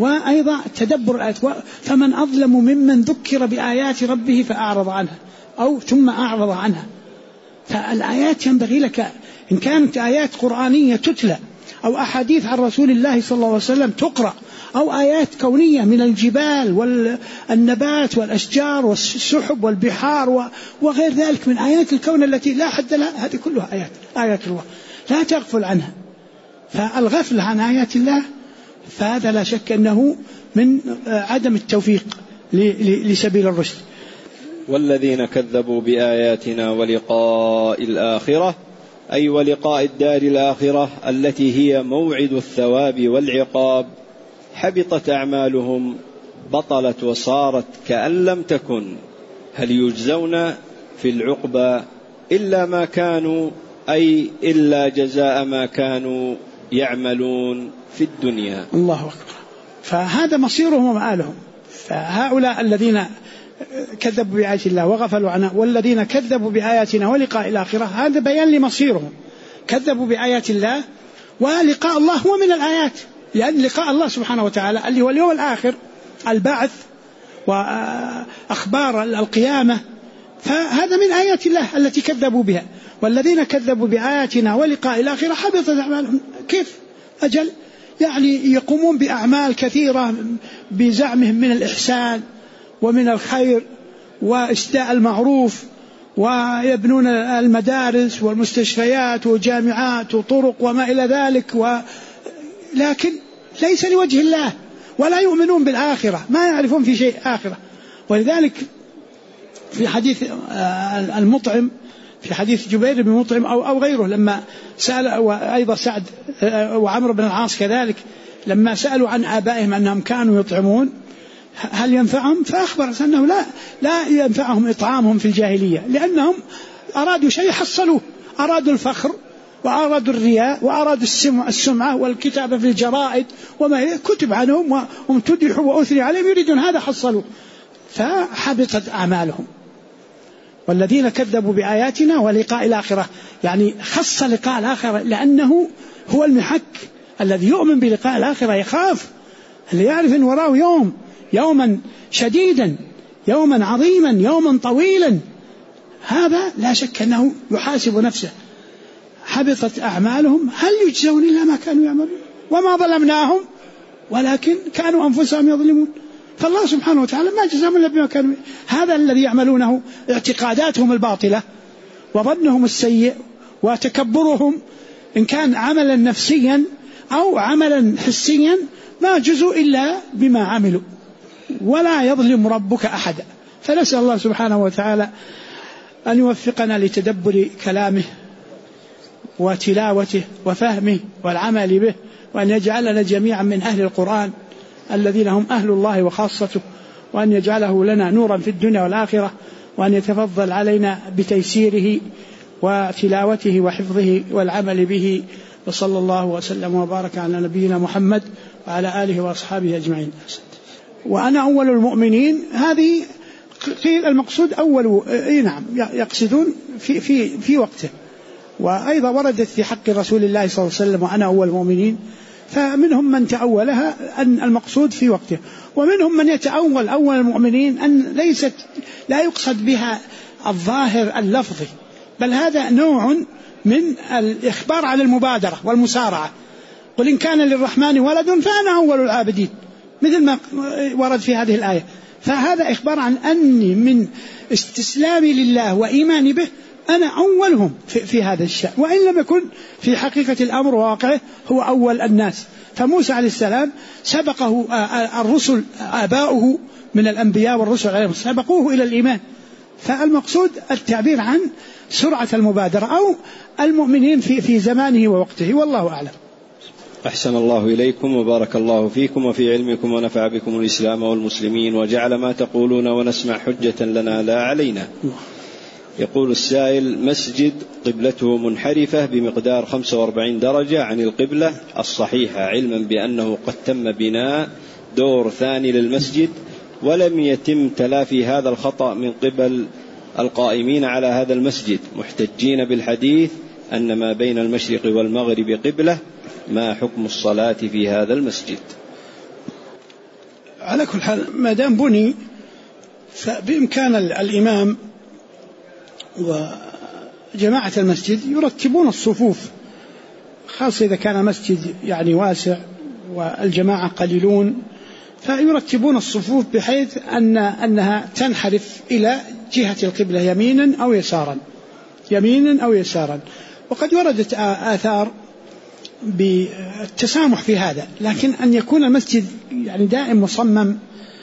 وأيضا تدبر الآيات. فمن أظلم ممن ذكر بآيات ربه فأعرض عنها أو ثم أعرض عنها. فالآيات ينبغي لك إن كانت آيات قرآنية تتلى أو أحاديث عن رسول الله صلى الله عليه وسلم تقرأ أو آيات كونية من الجبال والنبات والأشجار والسحب والبحار وغير ذلك من آيات الكون التي لا حد لها، هذه كلها آيات الله لا تغفل عنها. فالغفل عن آيات الله فهذا لا شك أنه من عدم التوفيق لسبيل الرشد. والذين كذبوا بآياتنا ولقاء الآخرة أي ولقاء الدار الآخرة التي هي موعد الثواب والعقاب حبطت أعمالهم بطلت وصارت كأن لم تكن، هل يجزون في العقبى إلا ما كانوا أي إلا جزاء ما كانوا يعملون في الدنيا. الله أكبر. فهذا مصيرهم ومآلهم. فهؤلاء الذين كذبوا بآيات الله وغفلوا عنها والذين كذبوا بآياتنا ولقاء الآخرة هذا بيان لمصيرهم. كذبوا بآيات الله ولقاء الله هو من الآيات، لأن لقاء الله سبحانه وتعالى اللي هو اليوم الآخر البعث وأخبار القيامة فهذا من آيات الله التي كذبوا بها. والذين كذبوا بآياتنا ولقاء الآخرة حبطت أعمالهم. كيف؟ أجل يعني يقومون بأعمال كثيرة بزعمهم من الإحسان ومن الخير وإسداء المعروف ويبنون المدارس والمستشفيات وجامعات وطرق وما إلى ذلك لكن ليس لوجه الله ولا يؤمنون بالآخرة، ما يعرفون في شيء آخرة. ولذلك في حديث المطعم في حديث جبير بن مطعم أو غيره لما سأل وأيضا سعد وعمرو بن العاص كذلك لما سألوا عن آبائهم أنهم كانوا يطعمون هل ينفعهم، فأخبر أنه لا ينفعهم إطعامهم في الجاهلية لأنهم أرادوا شيء حصلوه، أرادوا الفخر وأرادوا الرياء وأرادوا السمعة والكتابة في الجرائد وما كتب عنهم وامتدحوا وأثري عليهم يريدون هذا حصلوه فحبطت أعمالهم. والذين كذبوا بآياتنا ولقاء الآخرة يعني خص لقاء الآخرة لأنه هو المحك. الذي يؤمن بلقاء الآخرة يخاف، اللي يعرف أن وراه يوما شديدا يوما عظيما يوما طويلا هذا لا شك أنه يحاسب نفسه. حبطت أعمالهم هل يجزون إلا ما كانوا يعملون وما ظلمناهم ولكن كانوا أنفسهم يظلمون. فالله سبحانه وتعالى ما جزاهم إلا بما كانوا. هذا الذي يعملونه اعتقاداتهم الباطلة وظنهم السيء وتكبرهم إن كان عملا نفسيا أو عملا حسيا ما جزوا إلا بما عملوا ولا يظلم ربك أحدا. فنسأل الله سبحانه وتعالى أن يوفقنا لتدبر كلامه وتلاوته وفهمه والعمل به، وأن يجعلنا جميعا من أهل القرآن الذين هم أهل الله وخاصته، وأن يجعله لنا نورا في الدنيا والآخرة، وأن يتفضل علينا بتيسيره وتلاوته وحفظه والعمل به. وصلى الله وسلم وبارك على نبينا محمد وعلى آله وأصحابه أجمعين. وأنا أول المؤمنين هذه قيل المقصود أول نعم يقصدون في وقته. وأيضا وردت في حق رسول الله صلى الله عليه وسلم وأنا أول المؤمنين، فمنهم من تأولها أن المقصود في وقته، ومنهم من يتأول أول المؤمنين أن لا يقصد بها الظاهر اللفظي، بل هذا نوع من الإخبار على المبادرة والمسارعة. قل إن كان للرحمن ولد فأنا أول العابدين مثل ما ورد في هذه الآية. فهذا إخبار عن أني من استسلامي لله وإيماني به أنا أولهم في هذا الشأن، وإن لم يكن في حقيقة الأمر وواقعه هو أول الناس. فموسى عليه السلام سبقه الرسل آباؤه من الأنبياء والرسل عليهم سبقوه إلى الإيمان. فالمقصود التعبير عن سرعة المبادرة أو المؤمنين في زمانه ووقته، والله أعلم. أحسن الله إليكم وبارك الله فيكم وفي علمكم ونفع بكم الإسلام والمسلمين وجعل ما تقولون ونسمع حجة لنا لا علينا. يقول السائل: مسجد قبلته منحرفة بمقدار 45 درجة عن القبلة الصحيحة، علما بأنه قد تم بناء دور ثاني للمسجد ولم يتم تلافي هذا الخطأ من قبل القائمين على هذا المسجد، محتجين بالحديث أن ما بين المشرق والمغرب قبلة، ما حكم الصلاة في هذا المسجد؟ على كل حال ما دام بني فبإمكان الإمام وجماعة المسجد يرتبون الصفوف، خاصة إذا كان مسجد يعني واسع والجماعة قليلون، فيرتبون الصفوف بحيث أنها تنحرف إلى جهة القبلة يمينا أو يسارا. وقد وردت آثار بالتسامح في هذا، لكن أن يكون المسجد يعني دائم مصمم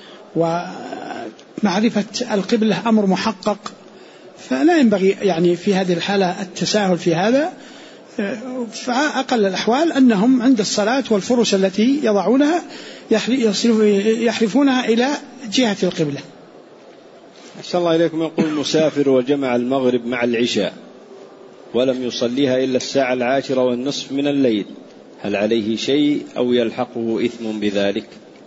ومعرفة القبلة أمر محقق، فلا ينبغي يعني في هذه الحالة التساهل في هذا. فأقل الأحوال أنهم عند الصلاة والفرش التي يضعونها يحرفونها إلى جهة القبلة. أحسن الله إليكم. يقول مسافر وجمع المغرب مع العشاء ولم يصليها إلا الساعة 10:30 من الليل، هل عليه شيء أو يلحقه إثم بذلك؟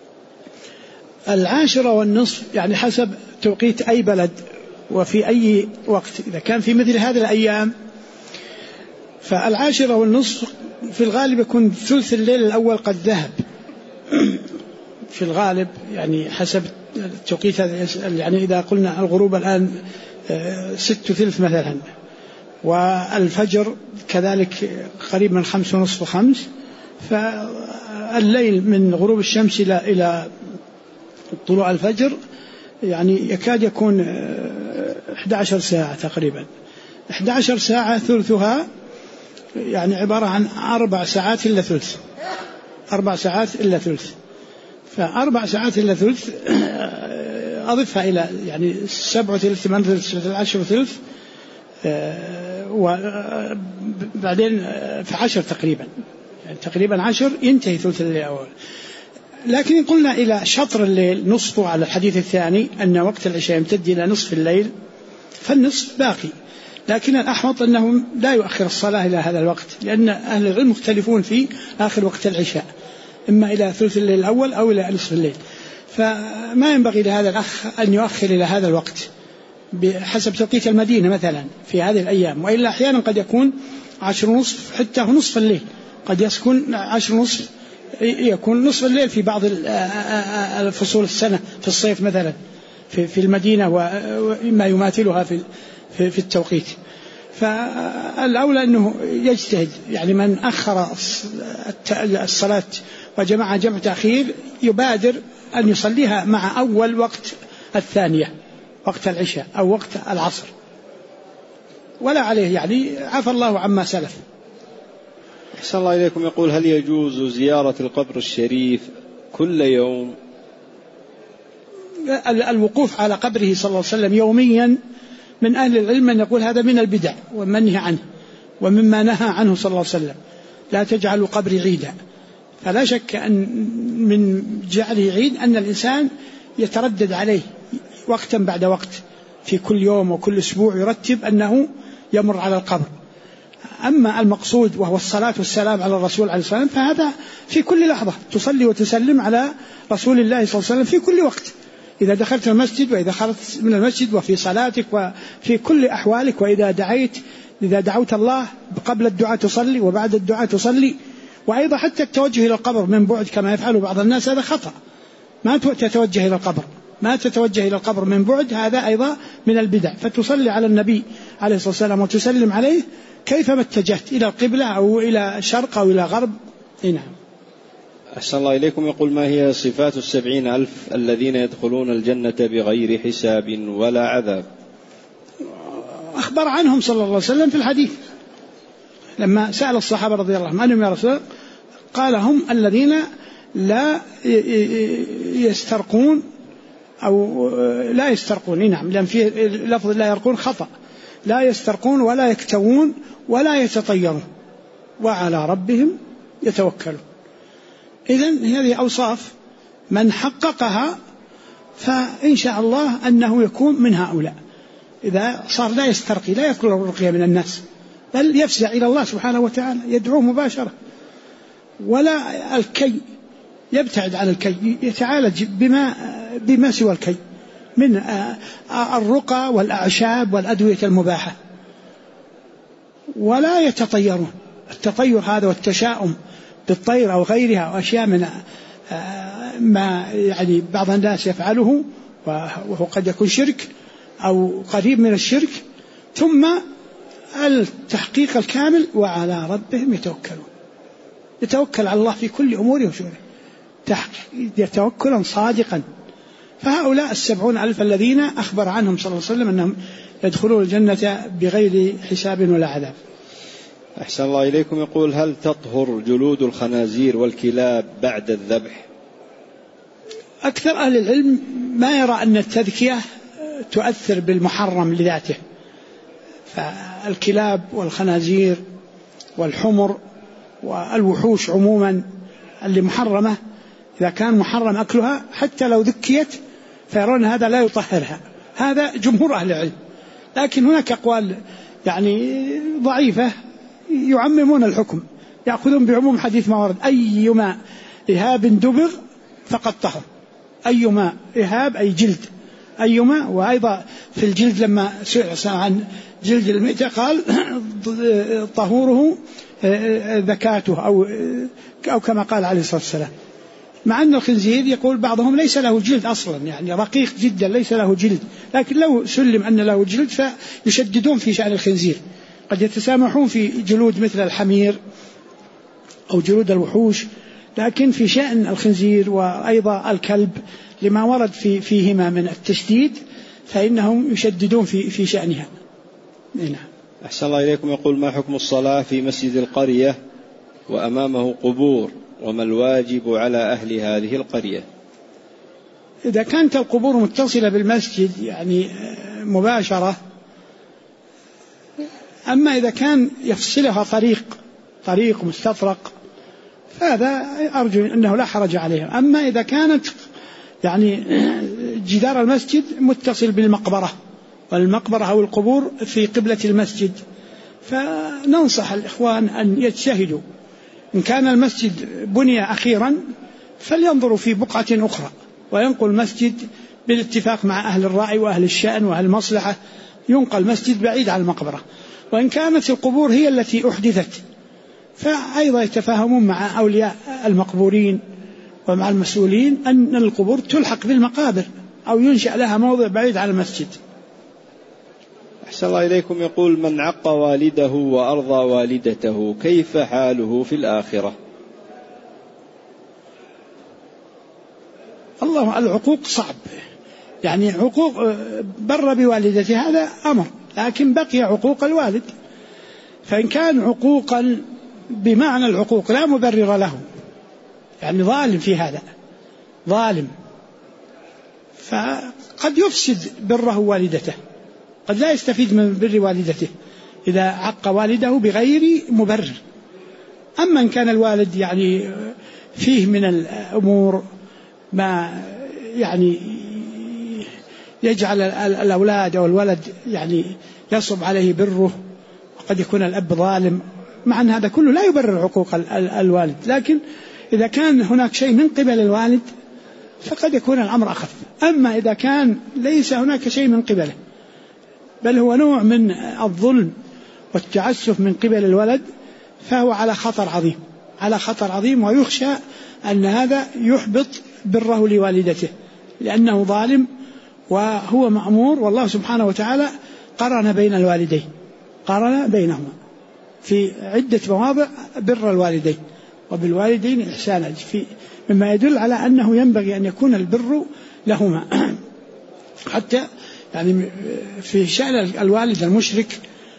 10:30 يعني حسب توقيت أي بلد وفي أي وقت. إذا كان في مثل هذه الأيام 10:30 في الغالب يكون ثلث الليل الأول قد ذهب في الغالب، يعني حسب التوقيت. يعني إذا قلنا الغروب الآن 6:30 مثلا، والفجر كذلك قريب من 5:30 5، فالليل من غروب الشمس إلى طلوع الفجر يعني يكاد يكون 11 ساعة تقريبا. 11 ساعة ثلثها يعني عبارة عن 4 ساعات إلا ثلث، 4 ساعات إلا ثلث. ف4 ساعات إلا ثلث أضفها إلى يعني 7 ثلث 8 ثلث 10 ثلث، وبعدين في 10 تقريبا، يعني تقريبا 10 ينتهي ثلث الليل الأول. لكن إن قلنا إلى شطر الليل نصفه على الحديث الثاني أن وقت العشاء يمتد إلى نصف الليل، فالنصف باقي. لكن الأحوط أنه لا يؤخر الصلاة إلى هذا الوقت، لأن أهل العلم مختلفون في آخر وقت العشاء، إما إلى ثلث الليل الأول أو إلى نصف الليل. فما ينبغي لهذا الأخ أن يؤخر إلى هذا الوقت بحسب توقيت المدينة مثلا في هذه الأيام، وإلا أحيانا قد يكون 10:30 حتى نصف الليل، قد يكون 10:30 يكون نصف الليل في بعض الفصول السنة في الصيف مثلا في المدينة وما يماثلها في التوقيت. فالأولى أنه يجتهد، يعني من أخر الصلاة وجمع جمع تأخير يبادر أن يصليها مع أول وقت الثانية، وقت العشاء أو وقت العصر، ولا عليه يعني عفى الله عما سلف. أحسن الله إليكم. يقول هل يجوز زيارة القبر الشريف كل يوم؟ الوقوف على قبره صلى الله عليه وسلم يوميا من أهل العلم من يقول هذا من البدع ومنهي عنه ومما نهى عنه صلى الله عليه وسلم، لا تجعلوا قبري عيدا. فلا شك أن من جعله عيد أن الإنسان يتردد عليه وقتا بعد وقت في كل يوم وكل أسبوع، يرتب أنه يمر على القبر. أما المقصود وهو الصلاة والسلام على الرسول عليه الصلاة والسلام فهذا في كل لحظة تصلي وتسلم على رسول الله صلى الله عليه وسلم في كل وقت، إذا دخلت المسجد وإذا خرجت من المسجد وفي صلاتك وفي كل أحوالك، وإذا دعوت الله قبل الدعاء تصلي وبعد الدعاء تصلي. وأيضا حتى التوجه إلى القبر من بعد كما يفعل بعض الناس هذا خطأ، ما تتوجه إلى القبر من بعد، هذا أيضا من البدع. فتصلي على النبي عليه الصلاة والسلام وتسلم عليه كيفما اتجهت، إلى القبلة أو إلى شرق أو إلى غرب. نعم. أحسن الله إليكم. يقول ما هي صفات 70,000 الذين يدخلون الجنة بغير حساب ولا عذاب؟ أخبر عنهم صلى الله عليه وسلم في الحديث لما سأل الصحابة رضي الله عنهم من يا رسول الله، قال هم الذين لا يسترقون أو لا يسترقون. نعم، لأن في لفظ لا يرقون خطأ، لا يسترقون ولا يكتوون ولا يتطيرون وعلى ربهم يتوكلون. إذن هذه أوصاف من حققها فإن شاء الله أنه يكون من هؤلاء. إذا صار لا يسترقي، لا يطلب الرقية من الناس، بل يفزع إلى الله سبحانه وتعالى يدعوه مباشرة، ولا الكي، يبتعد عن الكي، يتعالج بما سوى الكي من الرقى والأعشاب والأدوية المباحة. ولا يتطيرون، التطير هذا والتشاؤم بالطير أو غيرها أو أشياء من ما يعني بعض الناس يفعله وهو قد يكون شرك أو قريب من الشرك، ثم التحقيق الكامل وعلى ربهم يتوكلون، يتوكل على الله في كل أموره وشؤونه توكلا صادقا. فهؤلاء 70,000 الذين أخبر عنهم صلى الله عليه وسلم أنهم يدخلون الجنة بغير حساب ولا عذاب. أحسن الله إليكم. يقول: هل تطهر جلود الخنازير والكلاب بعد الذبح؟ أكثر أهل العلم ما يرى أن التذكية تؤثر بالمحرم لذاته، فالكلاب والخنازير والحمر والوحوش عموما اللي محرمة إذا كان محرم أكلها حتى لو ذكيت فيرون هذا لا يطهرها، هذا جمهور أهل العلم. لكن هناك أقوال يعني ضعيفة يعممون الحكم، يأخذون بعموم حديث ما ورد: أيما إهاب دبغ فقد طهر. أيما إهاب أي جلد، أيما. وأيضا في الجلد لما سئل عن جلد الميتة قال: طهوره ذكاته أو كما قال عليه الصلاة والسلام. مع أن الخنزير يقول بعضهم ليس له جلد أصلا، يعني رقيق جدا ليس له جلد، لكن لو سلم أن له جلد فيشددون في شأن الخنزير، قد يتسامحون في جلود مثل الحمير أو جلود الوحوش، لكن في شأن الخنزير وأيضا الكلب لما ورد فيهما من التشديد فإنهم يشددون في شأنها. نعم. أحسن الله إليكم. يقول: ما حكم الصلاة في مسجد القرية وأمامه قبور، وما الواجب على أهل هذه القرية؟ إذا كانت القبور متصلة بالمسجد يعني مباشرة، أما إذا كان يفصلها طريق مستطرق فهذا أرجو أنه لا حرج عليها. أما إذا كانت يعني جدار المسجد متصل بالمقبرة، والمقبرة أو القبور في قبلة المسجد، فننصح الإخوان أن يجتهدوا. إن كان المسجد بني أخيرا فلينظروا في بقعة أخرى وينقل المسجد بالاتفاق مع أهل الرأي وأهل الشأن وأهل المصلحة، ينقل مسجد بعيد عن المقبرة. وإن كانت القبور هي التي أحدثت فأيضا يتفاهمون مع أولياء المقبورين ومع المسؤولين أن القبور تلحق بالمقابر أو ينشأ لها موضع بعيد عن المسجد. أحسن الله إليكم. يقول: من عق والده وأرضى والدته كيف حاله في الآخرة؟ الله، العقوق صعب، يعني عقوق بر بوالدته هذا أمر، لكن بقي عقوق الوالد. فإن كان عقوقا بمعنى العقوق لا مبرر له، يعني ظالم في هذا، ظالم، فقد يفسد بره والدته، قد لا يستفيد من بر والدته إذا عق والده بغير مبرر. أما إن كان الوالد يعني فيه من الأمور ما يعني يجعل الأولاد أو الولد يعني يصعب عليه بره، وقد يكون الأب ظالم، مع أن هذا كله لا يبرر عقوق الوالد، لكن إذا كان هناك شيء من قبل الوالد فقد يكون الأمر أخف. أما إذا كان ليس هناك شيء من قبله بل هو نوع من الظلم والتعسف من قبل الولد فهو على خطر عظيم، ويخشى أن هذا يحبط بره لوالدته لأنه ظالم وهو مأمور. والله سبحانه وتعالى قرن بين الوالدين، قرن بينهما في عدة مواضع بر الوالدين وبالوالدين إحسانا، مما يدل على أنه ينبغي أن يكون البر لهما. حتى يعني في شأن الوالد المشرك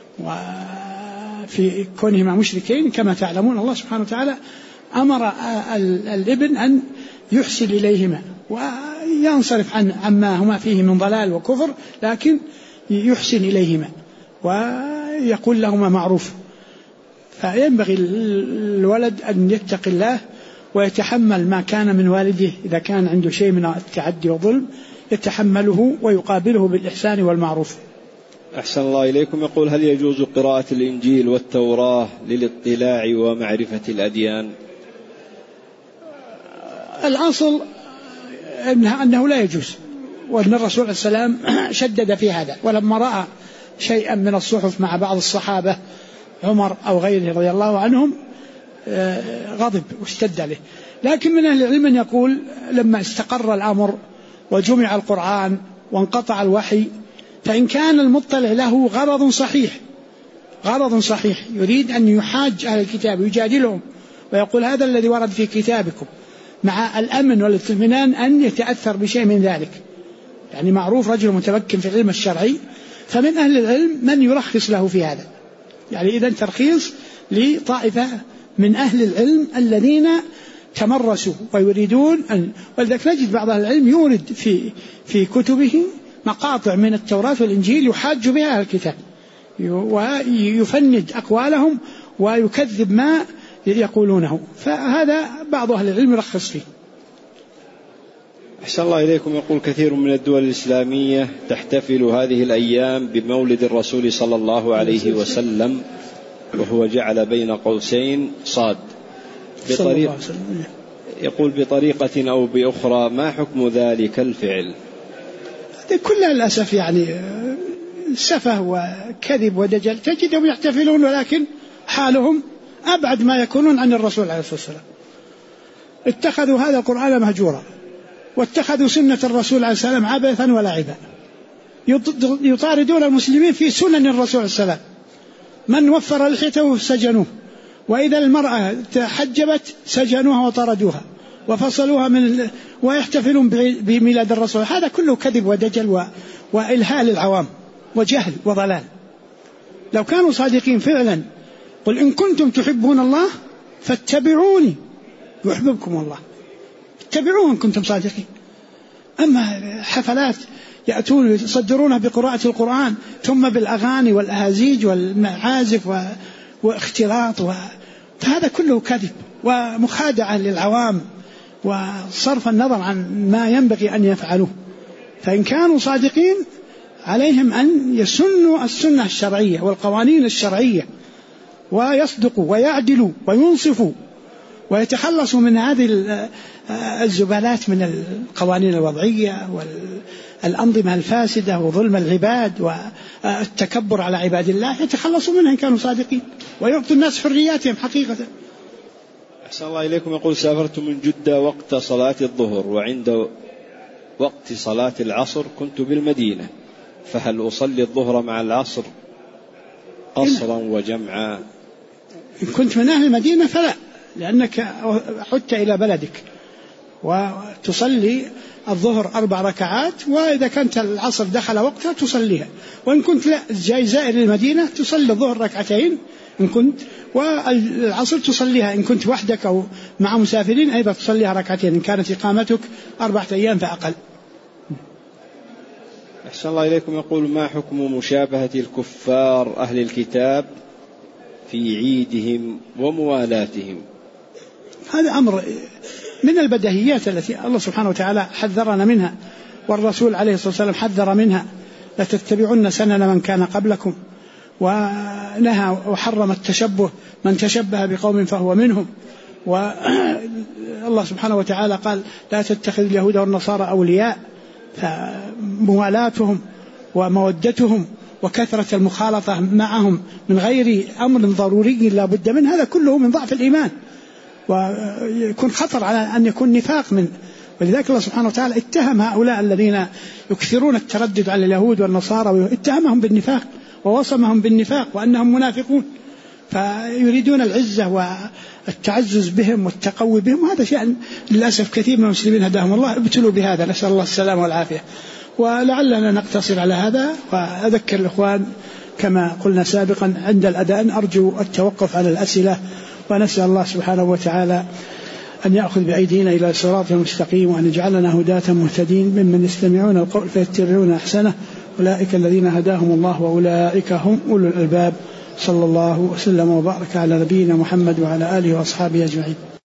وفي كونهما مشركين كما تعلمون الله سبحانه وتعالى أمر الابن أن يحسن إليهما وينصرف عما هما فيه من ضلال وكفر، لكن يحسن إليهما ويقول لهما معروف. فينبغي الولد أن يتقي الله ويتحمل ما كان من والده، إذا كان عنده شيء من التعدي والظلم يتحمله ويقابله بالإحسان والمعروف. أحسن الله إليكم. يقول: هل يجوز قراءة الإنجيل والتوراة للاطلاع ومعرفة الأديان؟ الأصل أنه لا يجوز، وأن الرسول عليه السلام شدد في هذا، ولما رأى شيئا من الصحف مع بعض الصحابة عمر أو غيره رضي الله عنهم غضب واشتد عليه. لكن من أهل العلم يقول لما استقر الأمر وجمع القرآن وانقطع الوحي، فإن كان المطلع له غرض صحيح يريد أن يحاج أهل الكتاب يجادلهم ويقول هذا الذي ورد في كتابكم، مع الأمن والاطمئنان أن يتأثر بشيء من ذلك، يعني معروف رجل متمكن في العلم الشرعي، فمن أهل العلم من يرخص له في هذا، يعني إذا ترخيص لطائفة من أهل العلم الذين تمرسوا ويريدون ولذلك نجد بعض أهل العلم يورد في كتبه مقاطع من التوراة والإنجيل يحاج بها أهل الكتاب ويفند أقوالهم ويكذب ما يقولونه، فهذا بعض أهل العلم يرخص فيه. أحسن الله إليكم. يقول كثير من الدول الإسلامية تحتفل هذه الأيام بمولد الرسول صلى الله عليه وسلم، وهو جعل بين قوسين صاد يقول بطريقة أو بأخرى، ما حكم ذلك الفعل؟ كلها للأسف يعني سفه وكذب ودجل، تجدهم يحتفلون ولكن حالهم أبعد ما يكونون عن الرسول عليه الصلاة والسلام. اتخذوا هذا القرآن مهجورا، واتخذوا سنة الرسول عليه السلام عبثا ولعبا، يطاردون المسلمين في سنن الرسول عليه السلام. من وفر لحيته سجنوه، وإذا المرأة تحجبت سجنوها وطردوها وفصلوها ويحتفلون بميلاد الرسول. هذا كله كذب ودجل وإلهاء للعوام وجهل وضلال. لو كانوا صادقين فعلا، قل إن كنتم تحبون الله فاتبعوني يحببكم الله، اتبعوه إن كنتم صادقين. أما حفلات يأتون يصدرونها بقراءة القرآن ثم بالأغاني والأهازيج والمعازف واختلاط فهذا كله كذب ومخادعة للعوام وصرف النظر عن ما ينبغي أن يفعلوه. فإن كانوا صادقين عليهم أن يسنوا السنة الشرعية والقوانين الشرعية ويصدقوا ويعدلوا وينصفوا ويتخلصوا من هذه الزبالات من القوانين الوضعية والأنظمة الفاسدة وظلم العباد والتكبر على عباد الله، يتخلصوا منها إن كانوا صادقين ويعطوا الناس حرياتهم حقيقة. أحسن الله إليكم. يقول سافرت من جدة وقت صلاة الظهر، وعند وقت صلاة العصر كنت بالمدينة، فهل أصلي الظهر مع العصر قصرا وجمعا؟ إن كنت من أهل المدينة فلا، لأنك عدت إلى بلدك وتصلي الظهر 4 ركعات، وإذا كانت العصر دخل وقتها تصليها. وإن كنت لا جاي زائر المدينة تصلي الظهر 2 إن كنت، والعصر تصليها إن كنت وحدك أو مع مسافرين أيضا تصليها 2 إن كانت إقامتك 4 أيام فأقل. أحسن الله إليكم. يقول ما حكم مشابهة الكفار أهل الكتاب في عيدهم وموالاتهم؟ هذا أمر من البديهيات التي الله سبحانه وتعالى حذرنا منها، والرسول عليه الصلاة والسلام حذر منها، لتتبعن سنن من كان قبلكم، ونهى وحرم التشبه، من تشبه بقوم فهو منهم. والله سبحانه وتعالى قال لا تتخذ اليهود والنصارى أولياء، فموالاتهم ومودتهم وكثرة المخالطة معهم من غير أمر ضروري لا بد منه، هذا كله من ضعف الإيمان، ويكون خطر على أن يكون نفاق منه. ولذلك الله سبحانه وتعالى اتهم هؤلاء الذين يكثرون التردد على اليهود والنصارى، اتهمهم بالنفاق ووصمهم بالنفاق وأنهم منافقون، فيريدون العزة والتعزز بهم والتقوي بهم، وهذا شأن للأسف كثير من المسلمين هداهم الله ابتلوا بهذا، نسأل الله السلامة والعافية. ولعلنا نقتصر على هذا، وأذكر الإخوان كما قلنا سابقا عند الأذان أرجو التوقف على الأسئلة، ونسأل الله سبحانه وتعالى أن يأخذ بأيدينا إلى الصراط المستقيم، وأن يجعلنا هداة مهتدين ممن يستمعون القول فيتبعون أحسنه، أولئك الذين هداهم الله وأولئك هم أولو الألباب. صلى الله وسلم وبارك على نبينا محمد وعلى آله وأصحابه أجمعين.